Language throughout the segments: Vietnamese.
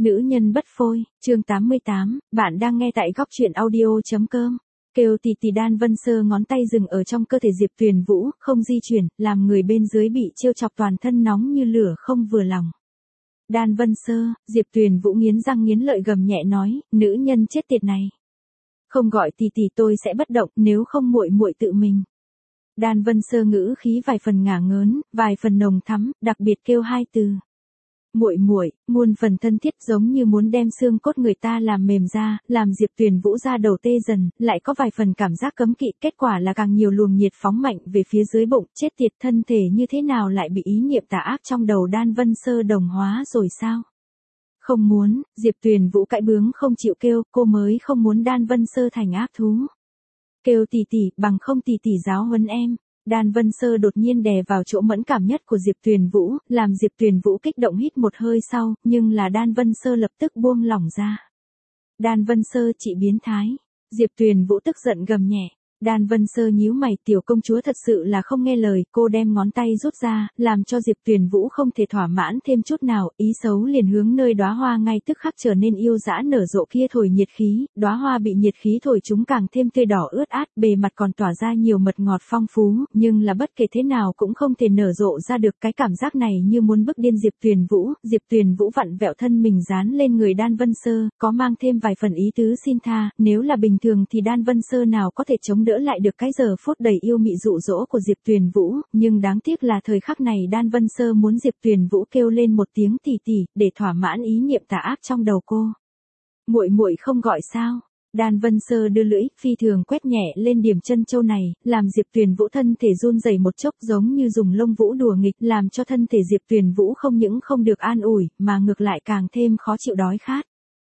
Nữ nhân bất phôi, chương 88, bạn đang nghe tại góc truyện audio.com. Kêu tì tì. Đan Vân Sơ ngón tay dừng ở trong cơ thể Diệp Tuyền Vũ, không di chuyển, làm người bên dưới bị trêu chọc toàn thân nóng như lửa không vừa lòng. Đan Vân Sơ, Diệp Tuyền Vũ nghiến răng nghiến lợi gầm nhẹ nói, nữ nhân chết tiệt này. Không gọi tì tì tôi sẽ bất động, nếu không muội muội tự mình. Đan Vân Sơ ngữ khí vài phần ngả ngớn, vài phần nồng thắm, đặc biệt kêu hai từ. Muội muội, muôn phần thân thiết giống như muốn đem xương cốt người ta làm mềm ra, làm Diệp Tuyền Vũ ra đầu tê dần, lại có vài phần cảm giác cấm kỵ, kết quả là càng nhiều luồng nhiệt phóng mạnh về phía dưới bụng, chết tiệt, thân thể như thế nào lại bị ý niệm tà ác trong đầu Đan Vân Sơ đồng hóa rồi sao? Không muốn, Diệp Tuyền Vũ cãi bướng không chịu kêu, cô mới không muốn Đan Vân Sơ thành ác thú. Kêu tì tì, bằng không tì tì giáo huấn em. Đan Vân Sơ đột nhiên đè vào chỗ mẫn cảm nhất của Diệp Tuyền Vũ, làm Diệp Tuyền Vũ kích động hít một hơi sau, nhưng là Đan Vân Sơ lập tức buông lỏng ra. Đan Vân Sơ, chị biến thái. Diệp Tuyền Vũ tức giận gầm nhẹ. Đan Vân Sơ nhíu mày, tiểu công chúa thật sự là không nghe lời, cô đem ngón tay rút ra, làm cho Diệp Tuyền Vũ không thể thỏa mãn thêm chút nào, ý xấu liền hướng nơi đóa hoa ngay tức khắc trở nên yêu dã nở rộ kia thổi nhiệt khí, đóa hoa bị nhiệt khí thổi chúng càng thêm tươi đỏ ướt át, bề mặt còn tỏa ra nhiều mật ngọt phong phú, nhưng là bất kể thế nào cũng không thể nở rộ ra được cái cảm giác này như muốn bức điên Diệp Tuyền Vũ vặn vẹo thân mình dán lên người Đan Vân Sơ, có mang thêm vài phần ý tứ xin tha, nếu là bình thường thì Đan Vân Sơ nào có thể chống đỡ lại được cái giờ phút đầy yêu mị dụ dỗ của Diệp Tuyền Vũ, nhưng đáng tiếc là thời khắc này Đan Vân Sơ muốn Diệp Tuyền Vũ kêu lên một tiếng tì tì, để thỏa mãn ý niệm tà ác trong đầu cô. Muội muội không gọi sao? Đan Vân Sơ đưa lưỡi, phi thường quét nhẹ lên điểm chân châu này, làm Diệp Tuyền Vũ thân thể run rẩy một chốc giống như dùng lông vũ đùa nghịch, làm cho thân thể Diệp Tuyền Vũ không những không được an ủi, mà ngược lại càng thêm khó chịu đói khát.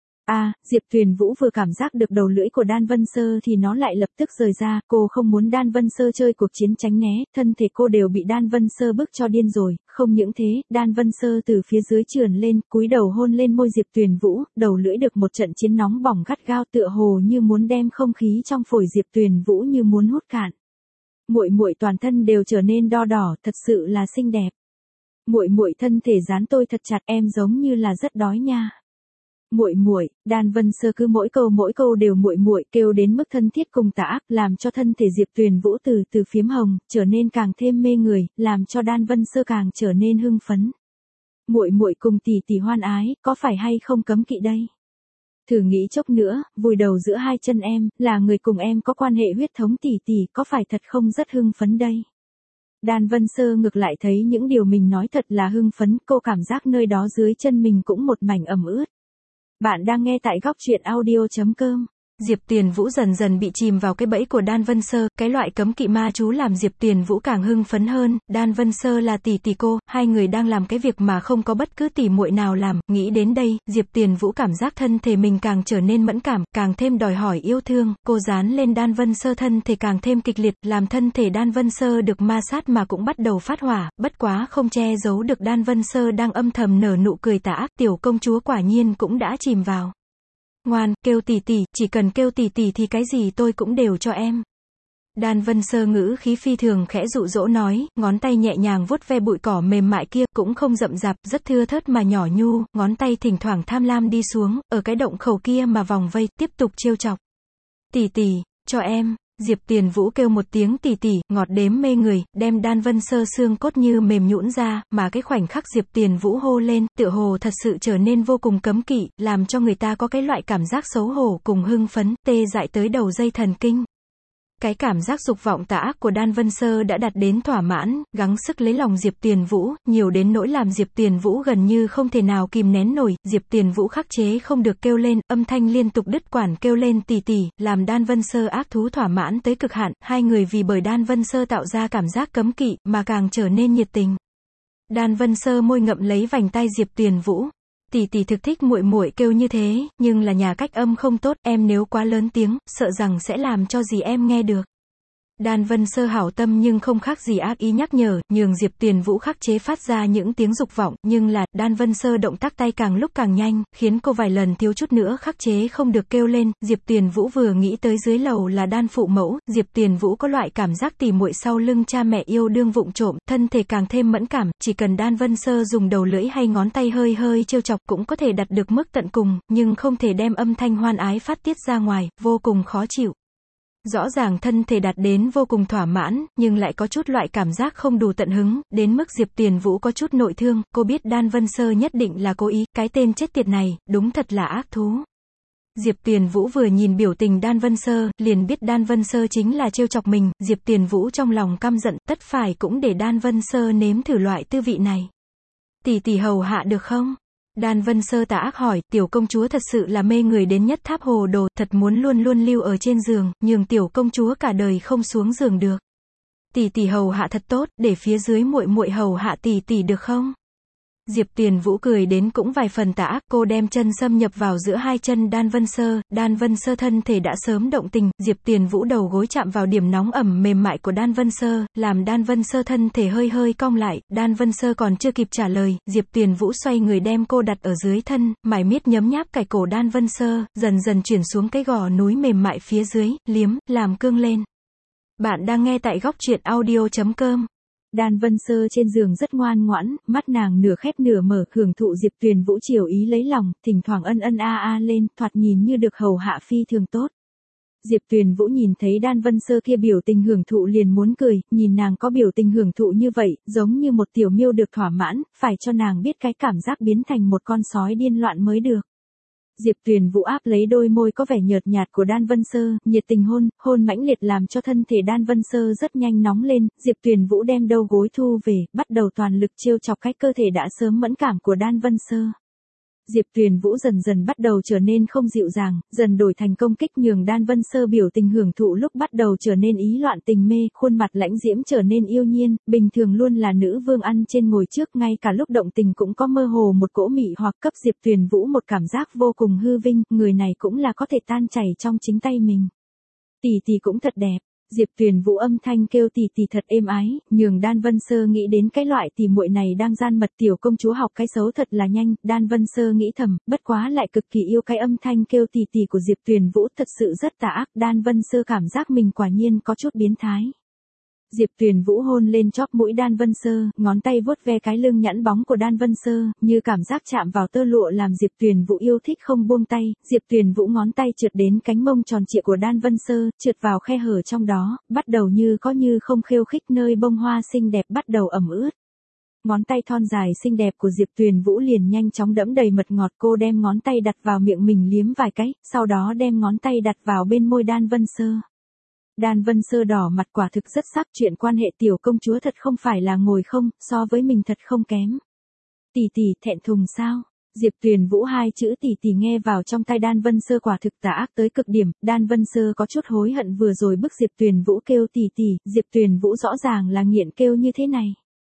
Diệp Tuyền Vũ vừa cảm giác được đầu lưỡi của Đan Vân Sơ thì nó lại lập tức rời ra, cô không muốn Đan Vân Sơ chơi cuộc chiến tránh né, thân thể cô đều bị Đan Vân Sơ bức cho điên rồi, không những thế, Đan Vân Sơ từ phía dưới trườn lên, cúi đầu hôn lên môi Diệp Tuyền Vũ, đầu lưỡi được một trận chiến nóng bỏng gắt gao tựa hồ như muốn đem không khí trong phổi Diệp Tuyền Vũ như muốn hút cạn. Muội muội toàn thân đều trở nên đo đỏ, thật sự là xinh đẹp. Muội muội thân thể dán tôi thật chặt, em giống như là rất đói nha. Muội muội, Đan Vân Sơ cứ mỗi câu đều muội muội kêu đến mức thân thiết cùng tà ác, làm cho thân thể Diệp Tuyền Vũ từ phiếm hồng, trở nên càng thêm mê người, làm cho Đan Vân Sơ càng trở nên hưng phấn. Muội muội cùng tỷ tỷ hoan ái, có phải hay không cấm kỵ đây? Thử nghĩ chốc nữa, vùi đầu giữa hai chân em, là người cùng em có quan hệ huyết thống tỷ tỷ, có phải thật không rất hưng phấn đây? Đan Vân Sơ ngược lại thấy những điều mình nói thật là hưng phấn, cô cảm giác nơi đó dưới chân mình cũng một mảnh ẩm ướt. Bạn đang nghe tại góc truyện audio.com. Diệp Tuyền Vũ dần dần bị chìm vào cái bẫy của Đan Vân Sơ, cái loại cấm kỵ ma chú làm Diệp Tuyền Vũ càng hưng phấn hơn, Đan Vân Sơ là tỷ tỷ cô, hai người đang làm cái việc mà không có bất cứ tỷ muội nào làm, nghĩ đến đây, Diệp Tuyền Vũ cảm giác thân thể mình càng trở nên mẫn cảm, càng thêm đòi hỏi yêu thương, cô dán lên Đan Vân Sơ thân thể càng thêm kịch liệt, làm thân thể Đan Vân Sơ được ma sát mà cũng bắt đầu phát hỏa, bất quá không che giấu được Đan Vân Sơ đang âm thầm nở nụ cười tà ác, tiểu công chúa quả nhiên cũng đã chìm vào. Ngoan, kêu tỷ tỷ, chỉ cần kêu tỷ tỷ thì cái gì tôi cũng đều cho em. Đan Vân Sơ ngữ khí phi thường khẽ dụ dỗ nói, ngón tay nhẹ nhàng vuốt ve bụi cỏ mềm mại kia, cũng không rậm rạp, rất thưa thớt mà nhỏ nhu, ngón tay thỉnh thoảng tham lam đi xuống, ở cái động khẩu kia mà vòng vây, tiếp tục trêu chọc. Tỷ tỷ, cho em. Diệp Tuyền Vũ kêu một tiếng tỷ tỷ, ngọt đếm mê người, đem Đan Vân Sơ xương cốt như mềm nhũn ra, mà cái khoảnh khắc Diệp Tuyền Vũ hô lên, tựa hồ thật sự trở nên vô cùng cấm kỵ, làm cho người ta có cái loại cảm giác xấu hổ cùng hưng phấn, tê dại tới đầu dây thần kinh. Cái cảm giác dục vọng tà ác của Đan Vân Sơ đã đạt đến thỏa mãn, gắng sức lấy lòng Diệp Tuyền Vũ, nhiều đến nỗi làm Diệp Tuyền Vũ gần như không thể nào kìm nén nổi, Diệp Tuyền Vũ khắc chế không được kêu lên, âm thanh liên tục đứt quãng kêu lên tỷ tỷ, làm Đan Vân Sơ ác thú thỏa mãn tới cực hạn, hai người vì bởi Đan Vân Sơ tạo ra cảm giác cấm kỵ, mà càng trở nên nhiệt tình. Đan Vân Sơ môi ngậm lấy vành tay Diệp Tuyền Vũ. Tỷ tỷ thực thích muội muội kêu như thế, nhưng là nhà cách âm không tốt, em nếu quá lớn tiếng, sợ rằng sẽ làm cho gì em nghe được. Đan Vân Sơ hảo tâm nhưng không khác gì ác ý nhắc nhở, nhường Diệp Tuyền Vũ khắc chế phát ra những tiếng dục vọng, nhưng là, Đan Vân Sơ động tác tay càng lúc càng nhanh, khiến cô vài lần thiếu chút nữa khắc chế không được kêu lên. Diệp Tuyền Vũ vừa nghĩ tới dưới lầu là Đan phụ mẫu, Diệp Tuyền Vũ có loại cảm giác tỉ muội sau lưng cha mẹ yêu đương vụng trộm, thân thể càng thêm mẫn cảm, chỉ cần Đan Vân Sơ dùng đầu lưỡi hay ngón tay hơi hơi trêu chọc cũng có thể đạt được mức tận cùng, nhưng không thể đem âm thanh hoan ái phát tiết ra ngoài, vô cùng khó chịu. Rõ ràng thân thể đạt đến vô cùng thỏa mãn, nhưng lại có chút loại cảm giác không đủ tận hứng, đến mức Diệp Tuyền Vũ có chút nội thương, cô biết Đan Vân Sơ nhất định là cố ý, cái tên chết tiệt này, đúng thật là ác thú. Diệp Tuyền Vũ vừa nhìn biểu tình Đan Vân Sơ, liền biết Đan Vân Sơ chính là trêu chọc mình, Diệp Tuyền Vũ trong lòng căm giận, tất phải cũng để Đan Vân Sơ nếm thử loại tư vị này. Tỷ tỷ hầu hạ được không? Đan Vân Sơ tà ác hỏi, tiểu công chúa thật sự là mê người đến nhất tháp hồ đồ, thật muốn luôn luôn lưu ở trên giường, nhường tiểu công chúa cả đời không xuống giường được. Tỷ tỷ hầu hạ thật tốt, để phía dưới muội muội hầu hạ tỷ tỷ được không? Diệp Tuyền Vũ cười đến cũng vài phần tà ác, cô đem chân xâm nhập vào giữa hai chân Đan Vân Sơ thân thể đã sớm động tình, Diệp Tuyền Vũ đầu gối chạm vào điểm nóng ẩm mềm mại của Đan Vân Sơ, làm Đan Vân Sơ thân thể hơi hơi cong lại, Đan Vân Sơ còn chưa kịp trả lời, Diệp Tuyền Vũ xoay người đem cô đặt ở dưới thân, mải miết nhấm nháp cải cổ Đan Vân Sơ, dần dần chuyển xuống cái gò núi mềm mại phía dưới, liếm, làm cương lên. Bạn đang nghe tại góc truyện audio.com. Đan Vân Sơ trên giường rất ngoan ngoãn, mắt nàng nửa khép nửa mở, hưởng thụ Diệp Tuyền Vũ chiều ý lấy lòng, thỉnh thoảng ân ân a a lên, thoạt nhìn như được hầu hạ phi thường tốt. Diệp Tuyền Vũ nhìn thấy Đan Vân Sơ kia biểu tình hưởng thụ liền muốn cười, nhìn nàng có biểu tình hưởng thụ như vậy, giống như một tiểu miêu được thỏa mãn, phải cho nàng biết cái cảm giác biến thành một con sói điên loạn mới được. Diệp Tuyền Vũ áp lấy đôi môi có vẻ nhợt nhạt của Đan Vân Sơ, nhiệt tình hôn mãnh liệt làm cho thân thể Đan Vân Sơ rất nhanh nóng lên, Diệp Tuyền Vũ đem đầu gối thu về, bắt đầu toàn lực trêu chọc cái cơ thể đã sớm mẫn cảm của Đan Vân Sơ. Diệp Tuyền Vũ dần dần bắt đầu trở nên không dịu dàng, dần đổi thành công kích nhường Đan Vân Sơ biểu tình hưởng thụ lúc bắt đầu trở nên ý loạn tình mê, khuôn mặt lãnh diễm trở nên yêu nhiên, bình thường luôn là nữ vương ăn trên ngồi trước, ngay cả lúc động tình cũng có mơ hồ một cỗ mị hoặc cấp Diệp Tuyền Vũ một cảm giác vô cùng hư vinh, người này cũng là có thể tan chảy trong chính tay mình. Tỷ tỷ cũng thật đẹp. Diệp Tuyền Vũ âm thanh kêu tỷ tỷ thật êm ái, nhường Đan Vân Sơ nghĩ đến cái loại tỷ muội này đang gian mật tiểu công chúa học cái xấu thật là nhanh, Đan Vân Sơ nghĩ thầm, bất quá lại cực kỳ yêu cái âm thanh kêu tỷ tỷ của Diệp Tuyền Vũ thật sự rất tà ác, Đan Vân Sơ cảm giác mình quả nhiên có chút biến thái. Diệp Tuyền Vũ hôn lên chóp mũi Đan Vân Sơ, ngón tay vuốt ve cái lưng nhẵn bóng của Đan Vân Sơ, như cảm giác chạm vào tơ lụa làm Diệp Tuyền Vũ yêu thích không buông tay, Diệp Tuyền Vũ ngón tay trượt đến cánh mông tròn trịa của Đan Vân Sơ, trượt vào khe hở trong đó, bắt đầu như có như không khiêu khích nơi bông hoa xinh đẹp bắt đầu ẩm ướt. Ngón tay thon dài xinh đẹp của Diệp Tuyền Vũ liền nhanh chóng đẫm đầy mật ngọt, cô đem ngón tay đặt vào miệng mình liếm vài cái, sau đó đem ngón tay đặt vào bên môi Đan Vân Sơ. Đan Vân Sơ đỏ mặt quả thực rất sắc, chuyện quan hệ tiểu công chúa thật không phải là ngồi không, so với mình thật không kém. Tỷ tỷ, thẹn thùng sao? Diệp Tuyền Vũ hai chữ tỷ tỷ nghe vào trong tai Đan Vân Sơ quả thực tà ác tới cực điểm, Đan Vân Sơ có chút hối hận vừa rồi bức Diệp Tuyền Vũ kêu tỷ tỷ, Diệp Tuyền Vũ rõ ràng là nghiện kêu như thế này.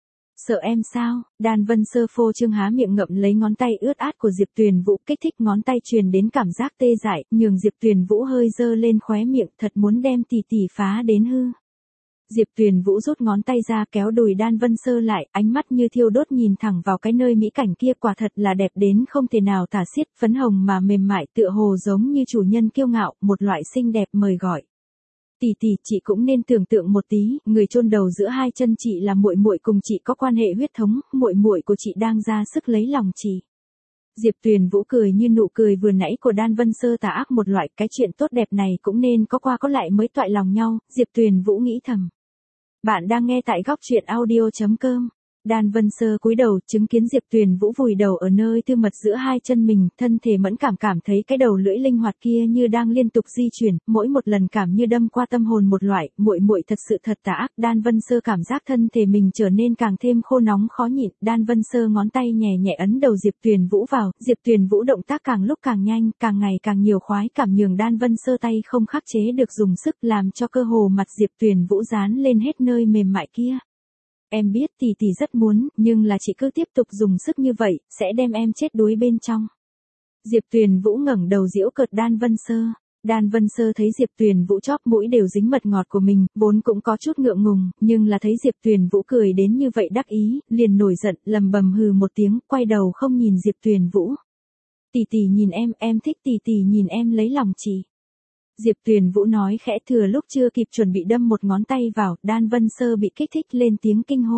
Sợ em sao? Đan Vân Sơ phô trương há miệng ngậm lấy ngón tay ướt át của Diệp Tuyền Vũ, kích thích ngón tay truyền đến cảm giác tê dại, nhường Diệp Tuyền Vũ hơi dơ lên khóe miệng, thật muốn đem tỷ tỷ phá đến hư. Diệp Tuyền Vũ rút ngón tay ra kéo đùi Đan Vân Sơ lại, ánh mắt như thiêu đốt nhìn thẳng vào cái nơi mỹ cảnh kia, quả thật là đẹp đến không thể nào tả xiết, phấn hồng mà mềm mại tựa hồ giống như chủ nhân kiêu ngạo, một loại xinh đẹp mời gọi. Tỷ tỷ, chị cũng nên tưởng tượng một tí, người chôn đầu giữa hai chân chị là muội muội cùng chị có quan hệ huyết thống, muội muội của chị đang ra sức lấy lòng chị. Diệp Tuyền Vũ cười như nụ cười vừa nãy của Đan Vân Sơ tà ác một loại, cái chuyện tốt đẹp này cũng nên có qua có lại mới toại lòng nhau, Diệp Tuyền Vũ nghĩ thầm. Bạn đang nghe tại góc truyện audio.com. Đan Vân Sơ cúi đầu, chứng kiến Diệp Tuyền Vũ vùi đầu ở nơi tư mật giữa hai chân mình, thân thể mẫn cảm thấy cái đầu lưỡi linh hoạt kia như đang liên tục di chuyển, mỗi một lần cảm như đâm qua tâm hồn một loại, muội muội thật sự thật tà ác. Đan Vân Sơ cảm giác thân thể mình trở nên càng thêm khô nóng khó nhịn, Đan Vân Sơ ngón tay nhẹ nhẹ ấn đầu Diệp Tuyền Vũ vào, Diệp Tuyền Vũ động tác càng lúc càng nhanh, càng ngày càng nhiều khoái cảm nhường Đan Vân Sơ tay không khắc chế được dùng sức làm cho cơ hồ mặt Diệp Tuyền Vũ dán lên hết nơi mềm mại kia. Em biết tỷ tỷ rất muốn, nhưng là chị cứ tiếp tục dùng sức như vậy, sẽ đem em chết đuối bên trong. Diệp Tuyền Vũ ngẩng đầu giễu cợt Đan Vân Sơ. Đan Vân Sơ thấy Diệp Tuyền Vũ chóp mũi đều dính mật ngọt của mình, vốn cũng có chút ngượng ngùng, nhưng là thấy Diệp Tuyền Vũ cười đến như vậy đắc ý, liền nổi giận, lầm bầm hừ một tiếng, quay đầu không nhìn Diệp Tuyền Vũ. Tỷ tỷ nhìn em thích tỷ tỷ nhìn em lấy lòng chị. Diệp Tuyền Vũ nói khẽ, thừa lúc chưa kịp chuẩn bị đâm một ngón tay vào, Đan Vân Sơ bị kích thích lên tiếng kinh hô.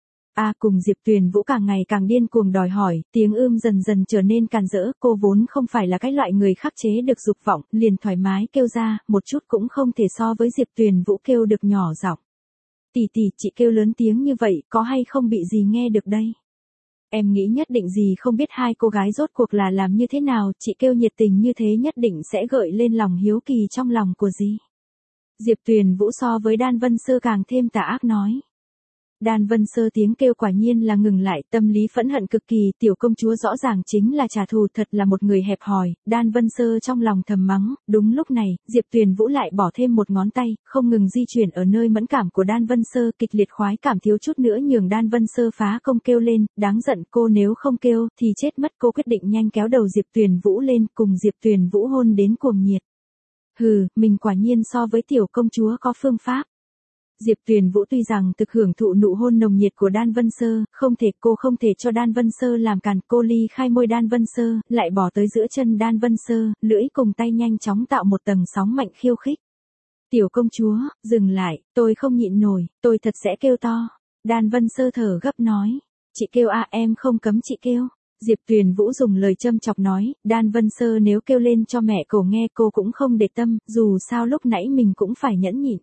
Cùng Diệp Tuyền Vũ càng ngày càng điên cuồng đòi hỏi, tiếng dần dần trở nên càn rỡ, cô vốn không phải là cái loại người khắc chế được dục vọng, liền thoải mái kêu ra, một chút cũng không thể so với Diệp Tuyền Vũ kêu được nhỏ giọng. Tỷ tỷ, chị kêu lớn tiếng như vậy, có hay không bị gì nghe được đây? Em nghĩ nhất định gì không biết hai cô gái rốt cuộc là làm như thế nào, chị kêu nhiệt tình như thế nhất định sẽ gợi lên lòng hiếu kỳ trong lòng của dì. Diệp Tuyền Vũ so với Đan Vân Sơ càng thêm tà ác nói. Đan Vân Sơ tiếng kêu quả nhiên là ngừng lại, tâm lý phẫn hận cực kỳ, tiểu công chúa rõ ràng chính là trả thù, thật là một người hẹp hòi. Đan Vân Sơ trong lòng thầm mắng, đúng lúc này, Diệp Tuyền Vũ lại bỏ thêm một ngón tay, không ngừng di chuyển ở nơi mẫn cảm của Đan Vân Sơ, kịch liệt khoái cảm thiếu chút nữa nhường Đan Vân Sơ phá công kêu lên, đáng giận, cô nếu không kêu, thì chết mất. Cô quyết định nhanh kéo đầu Diệp Tuyền Vũ lên, cùng Diệp Tuyền Vũ hôn đến cuồng nhiệt. Mình quả nhiên so với tiểu công chúa có phương pháp. Diệp Tuyền Vũ tuy rằng thực hưởng thụ nụ hôn nồng nhiệt của Đan Vân Sơ, cô không thể cho Đan Vân Sơ làm càn, cô ly khai môi Đan Vân Sơ, lại bỏ tới giữa chân Đan Vân Sơ, lưỡi cùng tay nhanh chóng tạo một tầng sóng mạnh khiêu khích. Tiểu công chúa, dừng lại, tôi không nhịn nổi, tôi thật sẽ kêu to. Đan Vân Sơ thở gấp nói. Chị kêu em không cấm chị kêu. Diệp Tuyền Vũ dùng lời châm chọc nói, Đan Vân Sơ nếu kêu lên cho mẹ cô nghe cô cũng không để tâm, dù sao lúc nãy mình cũng phải nhẫn nhịn.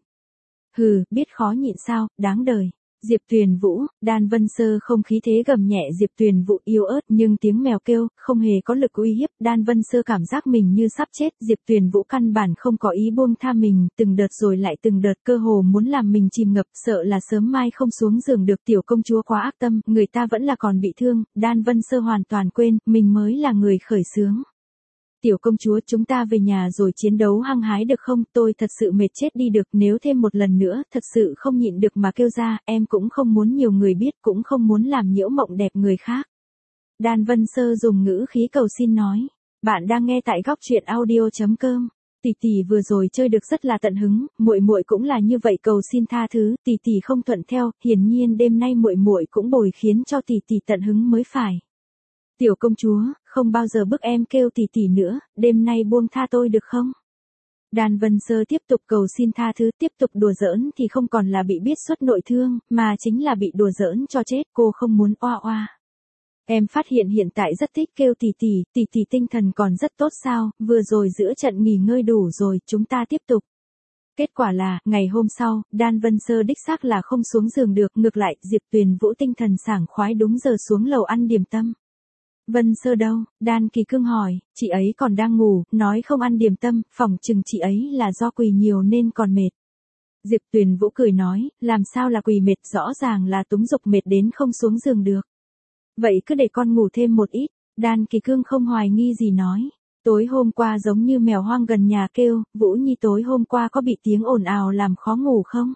Biết khó nhịn sao, đáng đời. Diệp Tuyền Vũ, Đan Vân Sơ không khí thế gầm nhẹ Diệp Tuyền Vũ yếu ớt nhưng tiếng mèo kêu, không hề có lực uy hiếp, Đan Vân Sơ cảm giác mình như sắp chết, Diệp Tuyền Vũ căn bản không có ý buông tha mình, từng đợt rồi lại từng đợt cơ hồ muốn làm mình chìm ngập, sợ là sớm mai không xuống giường được. Tiểu công chúa quá ác tâm, người ta vẫn là còn bị thương, Đan Vân Sơ hoàn toàn quên, mình mới là người khởi xướng. Tiểu công chúa, chúng ta về nhà rồi chiến đấu hăng hái được không? Tôi thật sự mệt chết đi được, nếu thêm một lần nữa, thật sự không nhịn được mà kêu ra, em cũng không muốn nhiều người biết, cũng không muốn làm nhiễu mộng đẹp người khác. Đan Vân Sơ dùng ngữ khí cầu xin nói. Bạn đang nghe tại góc truyện audio.com. Tỷ tỷ vừa rồi chơi được rất là tận hứng, muội muội cũng là như vậy, cầu xin tha thứ, tỷ tỷ không thuận theo, hiển nhiên đêm nay muội muội cũng bồi khiến cho tỷ tỷ tận hứng mới phải. Tiểu công chúa, không bao giờ bức em kêu tỷ tỷ nữa, đêm nay buông tha tôi được không? Đan Vân Sơ tiếp tục cầu xin tha thứ, tiếp tục đùa giỡn thì không còn là bị biết xuất nội thương, mà chính là bị đùa giỡn cho chết, cô không muốn oa oa. Em phát hiện hiện tại rất thích kêu tỷ tỷ tinh thần còn rất tốt sao, vừa rồi giữa trận nghỉ ngơi đủ rồi, chúng ta tiếp tục. Kết quả là, ngày hôm sau, Đan Vân Sơ đích xác là không xuống giường được, ngược lại, Diệp Tuyền Vũ tinh thần sảng khoái đúng giờ xuống lầu ăn điểm tâm. Vân Sơ đâu? Đan Kỳ Cương hỏi, chị ấy còn đang ngủ, nói không ăn điểm tâm, phỏng chừng chị ấy là do quỳ nhiều nên còn mệt. Diệp Tuyền Vũ cười nói, làm sao là quỳ mệt, rõ ràng là túng dục mệt đến không xuống giường được. Vậy cứ để con ngủ thêm một ít, Đan Kỳ Cương không hoài nghi gì nói. Tối hôm qua giống như mèo hoang gần nhà kêu, Vũ Nhi tối hôm qua có bị tiếng ồn ào làm khó ngủ không?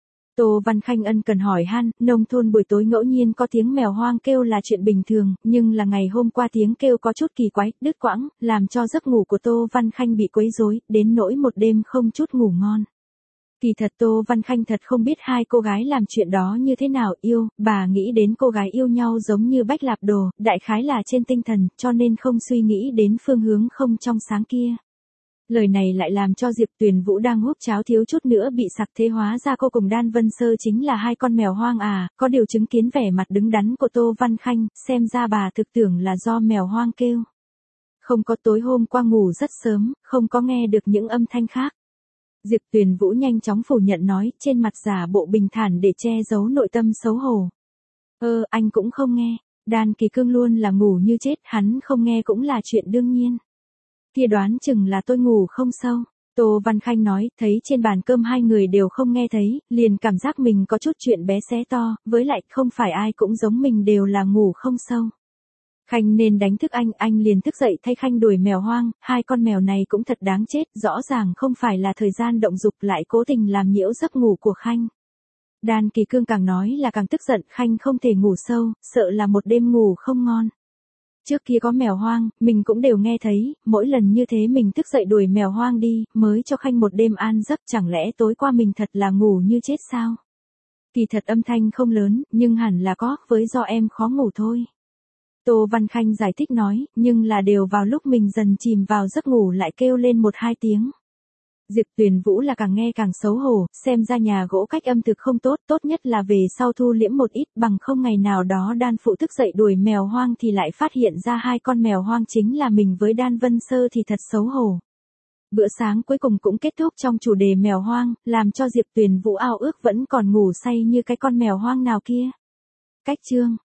Tô Văn Khanh ân cần hỏi han, nông thôn buổi tối ngẫu nhiên có tiếng mèo hoang kêu là chuyện bình thường, nhưng là ngày hôm qua tiếng kêu có chút kỳ quái, đứt quãng, làm cho giấc ngủ của Tô Văn Khanh bị quấy rối, đến nỗi một đêm không chút ngủ ngon. Kỳ thật Tô Văn Khanh thật không biết hai cô gái làm chuyện đó như thế nào yêu, bà nghĩ đến cô gái yêu nhau giống như Bách Lạp Đồ, đại khái là trên tinh thần, cho nên không suy nghĩ đến phương hướng không trong sáng kia. Lời này lại làm cho Diệp Tuyền Vũ đang húp cháo thiếu chút nữa bị sặc, thế hóa ra cô cùng Đan Vân Sơ chính là hai con mèo hoang à, có điều chứng kiến vẻ mặt đứng đắn của Tô Văn Khanh, xem ra bà thực tưởng là do mèo hoang kêu. Không có, tối hôm qua ngủ rất sớm, không có nghe được những âm thanh khác. Diệp Tuyền Vũ nhanh chóng phủ nhận nói, trên mặt giả bộ bình thản để che giấu nội tâm xấu hổ. Anh cũng không nghe, Đan Kỳ Cương luôn là ngủ như chết, hắn không nghe cũng là chuyện đương nhiên. Kia đoán chừng là tôi ngủ không sâu. Tô Văn Khanh nói, thấy trên bàn cơm hai người đều không nghe thấy, liền cảm giác mình có chút chuyện bé xé to, với lại không phải ai cũng giống mình đều là ngủ không sâu. Khanh nên đánh thức anh liền thức dậy thay Khanh đuổi mèo hoang, hai con mèo này cũng thật đáng chết, rõ ràng không phải là thời gian động dục lại cố tình làm nhiễu giấc ngủ của Khanh. Đan Kỳ Cương càng nói là càng tức giận, Khanh không thể ngủ sâu, sợ là một đêm ngủ không ngon. Trước kia có mèo hoang, mình cũng đều nghe thấy, mỗi lần như thế mình thức dậy đuổi mèo hoang đi, mới cho Khanh một đêm an giấc, chẳng lẽ tối qua mình thật là ngủ như chết sao? Kỳ thật âm thanh không lớn, nhưng hẳn là có, với do em khó ngủ thôi. Tô Văn Khanh giải thích nói, nhưng là đều vào lúc mình dần chìm vào giấc ngủ lại kêu lên 1-2 tiếng. Diệp Tuyền Vũ là càng nghe càng xấu hổ, xem ra nhà gỗ cách âm thực không tốt, tốt nhất là về sau thu liễm một ít, bằng không ngày nào đó Đan Phụ thức dậy đuổi mèo hoang thì lại phát hiện ra 2 con mèo hoang chính là mình với Đan Vân Sơ thì thật xấu hổ. Bữa sáng cuối cùng cũng kết thúc trong chủ đề mèo hoang, làm cho Diệp Tuyền Vũ ao ước vẫn còn ngủ say như cái con mèo hoang nào kia. Cách chương